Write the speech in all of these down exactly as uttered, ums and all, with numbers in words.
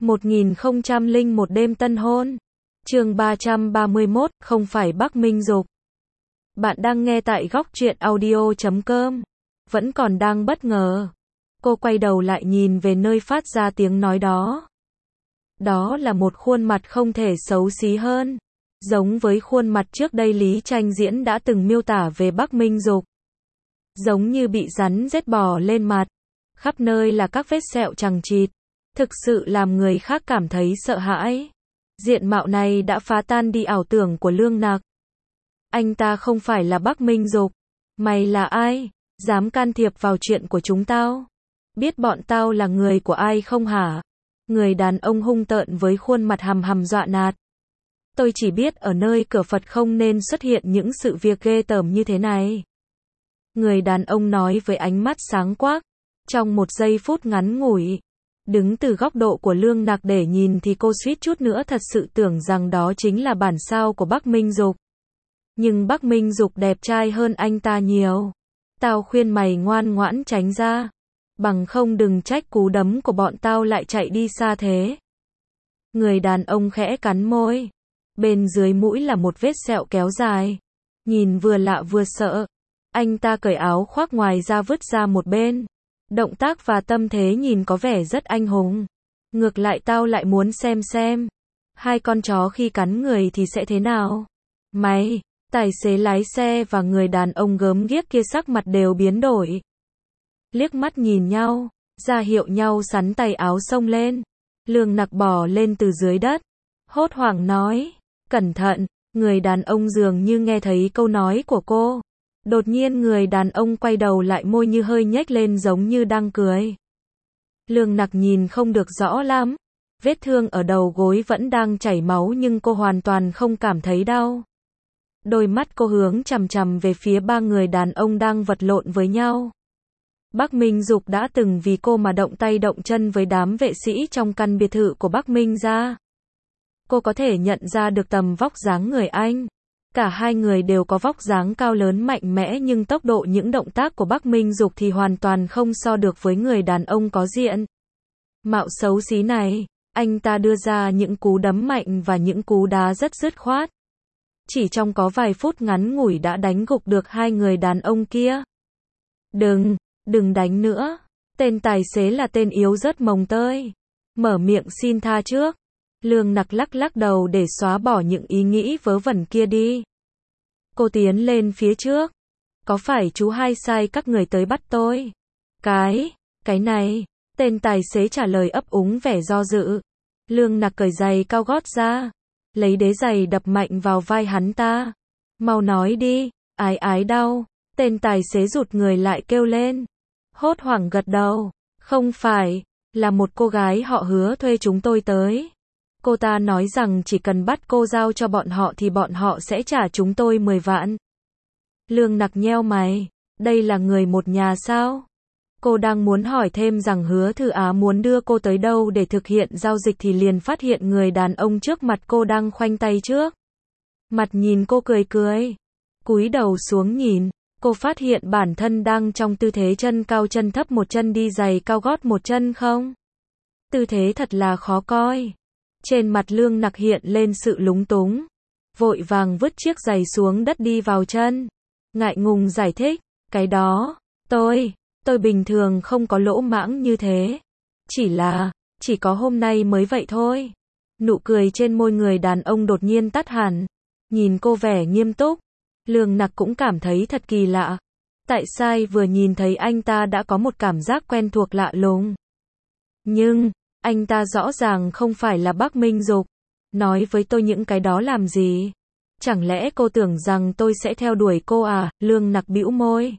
một nghìn không trăm lẻ một đêm tân hôn. Chương ba trăm ba mươi mốt, không phải Bắc Minh Dục. Bạn đang nghe tại góc truyện audio chấm com. Vẫn còn đang bất ngờ. Cô quay đầu lại nhìn về nơi phát ra tiếng nói đó. Đó là một khuôn mặt không thể xấu xí hơn. Giống với khuôn mặt trước đây Lý Tranh Diễn đã từng miêu tả về Bắc Minh Dục. Giống như bị rắn rết bò lên mặt. Khắp nơi là các vết sẹo chằng chịt. Thực sự làm người khác cảm thấy sợ hãi. Diện mạo này đã phá tan đi ảo tưởng của Lương Nặc. Anh ta không phải là Bắc Minh Dục. Mày là ai? Dám can thiệp vào chuyện của chúng tao? Biết bọn tao là người của ai không hả? Người đàn ông hung tợn với khuôn mặt hầm hầm dọa nạt. Tôi chỉ biết ở nơi cửa Phật không nên xuất hiện những sự việc ghê tởm như thế này. Người đàn ông nói với ánh mắt sáng quắc. Trong một giây phút ngắn ngủi, đứng từ góc độ của Lương Nặc để nhìn thì cô suýt chút nữa thật sự tưởng rằng đó chính là bản sao của Bắc Minh Dục. Nhưng Bắc Minh Dục đẹp trai hơn anh ta nhiều. Tao khuyên mày ngoan ngoãn tránh ra. Bằng không đừng trách cú đấm của bọn tao lại chạy đi xa thế. Người đàn ông khẽ cắn môi. Bên dưới mũi là một vết sẹo kéo dài. Nhìn vừa lạ vừa sợ. Anh ta cởi áo khoác ngoài ra vứt ra một bên. Động tác và tâm thế nhìn có vẻ rất anh hùng. Ngược lại tao lại muốn xem xem. Hai con chó khi cắn người thì sẽ thế nào? Mày, tài xế lái xe và người đàn ông gớm ghiếc kia sắc mặt đều biến đổi. Liếc mắt nhìn nhau, ra hiệu nhau sắn tay áo xông lên. Lương Nặc bò lên từ dưới đất. Hốt hoảng nói, cẩn thận, người đàn ông dường như nghe thấy câu nói của cô. Đột nhiên người đàn ông quay đầu lại môi như hơi nhếch lên giống như đang cười. Lương Nặc nhìn không được rõ lắm. Vết thương ở đầu gối vẫn đang chảy máu nhưng cô hoàn toàn không cảm thấy đau. Đôi mắt cô hướng chằm chằm về phía ba người đàn ông đang vật lộn với nhau. Bắc Minh Dục đã từng vì cô mà động tay động chân với đám vệ sĩ trong căn biệt thự của Bắc Minh gia. Cô có thể nhận ra được tầm vóc dáng người anh. Cả hai người đều có vóc dáng cao lớn mạnh mẽ nhưng tốc độ những động tác của Bắc Minh Dục thì hoàn toàn không so được với người đàn ông có diện mạo xấu xí này. Anh ta đưa ra những cú đấm mạnh và những cú đá rất dứt khoát. Chỉ trong có vài phút ngắn ngủi đã đánh gục được hai người đàn ông kia. Đừng, đừng đánh nữa. Tên tài xế là tên yếu rất mồng tơi. Mở miệng xin tha trước. Lương Nặc lắc lắc đầu để xóa bỏ những ý nghĩ vớ vẩn kia đi. Cô tiến lên phía trước. Có phải chú hai sai các người tới bắt tôi? Cái, cái này. Tên tài xế trả lời ấp úng vẻ do dự. Lương Nặc cởi giày cao gót ra. Lấy đế giày đập mạnh vào vai hắn ta. Mau nói đi, ái ái đau. Tên tài xế rụt người lại kêu lên. Hốt hoảng gật đầu. Không phải, là một cô gái họ Hứa thuê chúng tôi tới. Cô ta nói rằng chỉ cần bắt cô giao cho bọn họ thì bọn họ sẽ trả chúng tôi mười vạn. Lương Nặc nheo mày. Đây là người một nhà sao? Cô đang muốn hỏi thêm rằng Hứa Thư Á muốn đưa cô tới đâu để thực hiện giao dịch thì liền phát hiện người đàn ông trước mặt cô đang khoanh tay trước. Mặt nhìn cô cười cười. Cúi đầu xuống nhìn. Cô phát hiện bản thân đang trong tư thế chân cao chân thấp, một chân đi giày cao gót một chân không. Tư thế thật là khó coi. Trên mặt Lương Nặc hiện lên sự lúng túng. Vội vàng vứt chiếc giày xuống đất đi vào chân. Ngại ngùng giải thích. Cái đó, tôi, tôi bình thường không có lỗ mãng như thế. Chỉ là, chỉ có hôm nay mới vậy thôi. Nụ cười trên môi người đàn ông đột nhiên tắt hẳn. Nhìn cô vẻ nghiêm túc. Lương Nặc cũng cảm thấy thật kỳ lạ. Tại sao vừa nhìn thấy anh ta đã có một cảm giác quen thuộc lạ lùng. Nhưng, anh ta rõ ràng không phải là Bắc Minh Dục. Nói với tôi những cái đó làm gì? Chẳng lẽ cô tưởng rằng tôi sẽ theo đuổi cô à? Lương Nặc bĩu môi.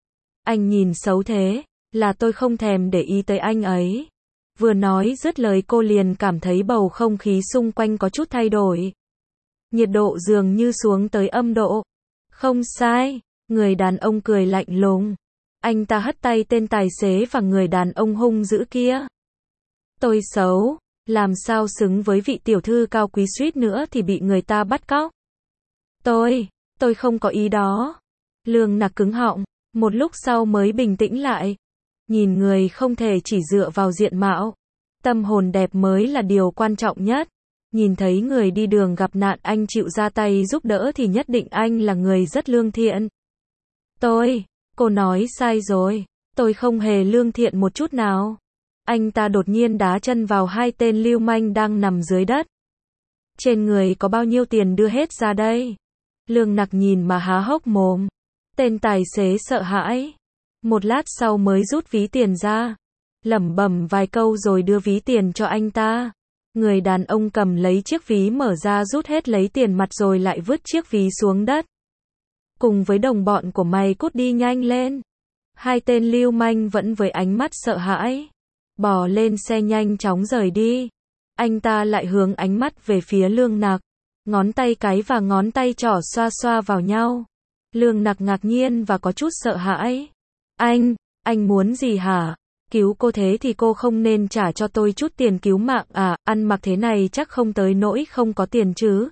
Anh nhìn xấu thế, là tôi không thèm để ý tới anh ấy. Vừa nói dứt lời cô liền cảm thấy bầu không khí xung quanh có chút thay đổi. Nhiệt độ dường như xuống tới âm độ. Không sai, người đàn ông cười lạnh lùng. Anh ta hất tay tên tài xế và người đàn ông hung dữ kia. Tôi xấu, làm sao xứng với vị tiểu thư cao quý, suýt nữa thì bị người ta bắt cóc. Tôi, tôi không có ý đó. Lương Nặc cứng họng, một lúc sau mới bình tĩnh lại. Nhìn người không thể chỉ dựa vào diện mạo. Tâm hồn đẹp mới là điều quan trọng nhất. Nhìn thấy người đi đường gặp nạn anh chịu ra tay giúp đỡ thì nhất định anh là người rất lương thiện. Tôi, cô nói sai rồi. Tôi không hề lương thiện một chút nào. Anh ta đột nhiên đá chân vào hai tên lưu manh đang nằm dưới đất. Trên người có bao nhiêu tiền đưa hết ra đây? Lương Nặc nhìn mà há hốc mồm. Tên tài xế sợ hãi. Một lát sau mới rút ví tiền ra. Lẩm bẩm vài câu rồi đưa ví tiền cho anh ta. Người đàn ông cầm lấy chiếc ví mở ra rút hết lấy tiền mặt rồi lại vứt chiếc ví xuống đất. Cùng với đồng bọn của mày cút đi nhanh lên. Hai tên lưu manh vẫn với ánh mắt sợ hãi. Bò lên xe nhanh chóng rời đi. Anh ta lại hướng ánh mắt về phía Lương Nặc. Ngón tay cái và ngón tay trỏ xoa xoa vào nhau. Lương Nặc ngạc nhiên và có chút sợ hãi. Anh, anh muốn gì hả? Cứu cô thế thì cô không nên trả cho tôi chút tiền cứu mạng à, ăn mặc thế này chắc không tới nỗi không có tiền chứ.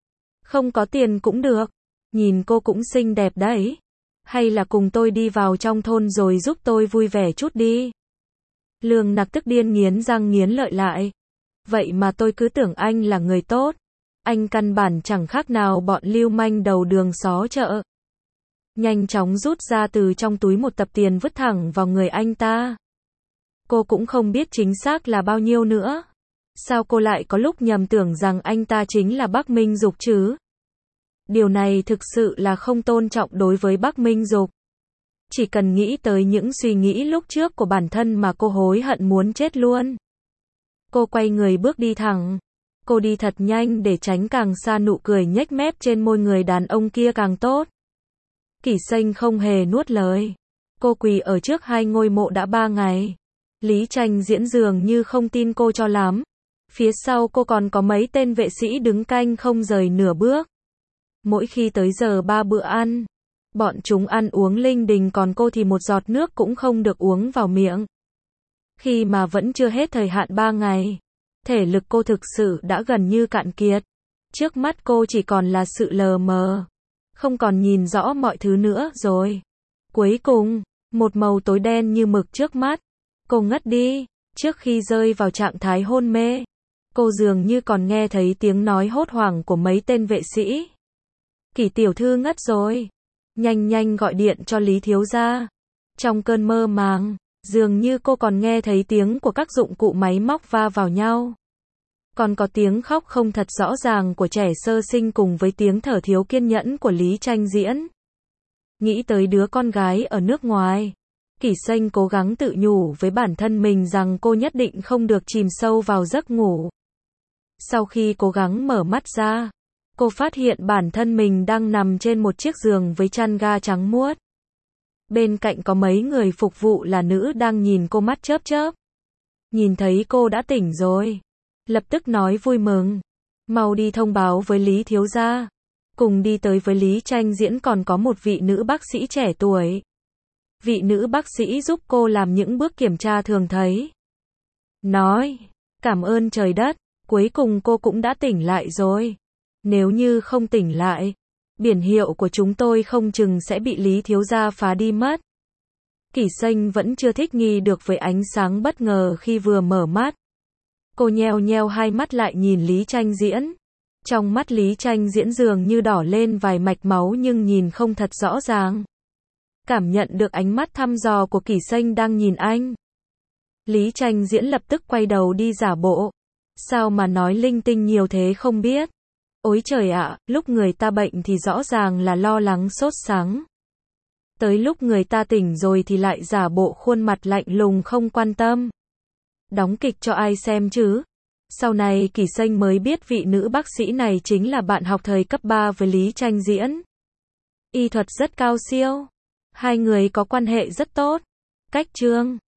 Không có tiền cũng được. Nhìn cô cũng xinh đẹp đấy. Hay là cùng tôi đi vào trong thôn rồi giúp tôi vui vẻ chút đi. Lương Nặc tức điên nghiến răng nghiến lợi lại. Vậy mà tôi cứ tưởng anh là người tốt. Anh căn bản chẳng khác nào bọn lưu manh đầu đường xó chợ. Nhanh chóng rút ra từ trong túi một tập tiền vứt thẳng vào người anh ta. Cô cũng không biết chính xác là bao nhiêu nữa. Sao cô lại có lúc nhầm tưởng rằng anh ta chính là Bắc Minh Dục chứ? Điều này thực sự là không tôn trọng đối với Bắc Minh Dục. Chỉ cần nghĩ tới những suy nghĩ lúc trước của bản thân mà cô hối hận muốn chết luôn. Cô quay người bước đi thẳng. Cô đi thật nhanh để tránh càng xa nụ cười nhếch mép trên môi người đàn ông kia càng tốt. Kỷ Xanh không hề nuốt lời. Cô quỳ ở trước hai ngôi mộ đã ba ngày. Lý Tranh Diễn dường như không tin cô cho lắm. Phía sau cô còn có mấy tên vệ sĩ đứng canh không rời nửa bước. Mỗi khi tới giờ ba bữa ăn, bọn chúng ăn uống linh đình còn cô thì một giọt nước cũng không được uống vào miệng. Khi mà vẫn chưa hết thời hạn ba ngày, thể lực cô thực sự đã gần như cạn kiệt. Trước mắt cô chỉ còn là sự lờ mờ. Không còn nhìn rõ mọi thứ nữa rồi. Cuối cùng, một màu tối đen như mực trước mắt. Cô ngất đi. Trước khi rơi vào trạng thái hôn mê, cô dường như còn nghe thấy tiếng nói hốt hoảng của mấy tên vệ sĩ. Kỷ tiểu thư ngất rồi. Nhanh nhanh gọi điện cho Lý thiếu gia. Trong cơn mơ màng, dường như cô còn nghe thấy tiếng của các dụng cụ máy móc va vào nhau. Còn có tiếng khóc không thật rõ ràng của trẻ sơ sinh cùng với tiếng thở thiếu kiên nhẫn của Lý Tranh Diễn. Nghĩ tới đứa con gái ở nước ngoài, Kỷ Xanh cố gắng tự nhủ với bản thân mình rằng cô nhất định không được chìm sâu vào giấc ngủ. Sau khi cố gắng mở mắt ra, cô phát hiện bản thân mình đang nằm trên một chiếc giường với chăn ga trắng muốt. Bên cạnh có mấy người phục vụ là nữ đang nhìn cô mắt chớp chớp. Nhìn thấy cô đã tỉnh rồi, lập tức nói vui mừng. Mau đi thông báo với Lý thiếu gia. Cùng đi tới với Lý Tranh Diễn còn có một vị nữ bác sĩ trẻ tuổi. Vị nữ bác sĩ giúp cô làm những bước kiểm tra thường thấy. Nói, cảm ơn trời đất, cuối cùng cô cũng đã tỉnh lại rồi. Nếu như không tỉnh lại, biển hiệu của chúng tôi không chừng sẽ bị Lý thiếu gia phá đi mất. Kỷ Xanh vẫn chưa thích nghi được với ánh sáng bất ngờ khi vừa mở mắt. Cô nheo nheo hai mắt lại nhìn Lý Tranh Diễn. Trong mắt Lý Tranh Diễn dường như đỏ lên vài mạch máu nhưng nhìn không thật rõ ràng. Cảm nhận được ánh mắt thăm dò của Kỷ Xanh đang nhìn anh. Lý Tranh Diễn lập tức quay đầu đi giả bộ. Sao mà nói linh tinh nhiều thế không biết. Ôi trời ạ, lúc người ta bệnh thì rõ ràng là lo lắng sốt sắng. Tới lúc người ta tỉnh rồi thì lại giả bộ khuôn mặt lạnh lùng không quan tâm. Đóng kịch cho ai xem chứ? Sau này Kỷ Xanh mới biết vị nữ bác sĩ này chính là bạn học thời cấp ba với Lý Tranh Diễn. Y thuật rất cao siêu. Hai người có quan hệ rất tốt. Cách chương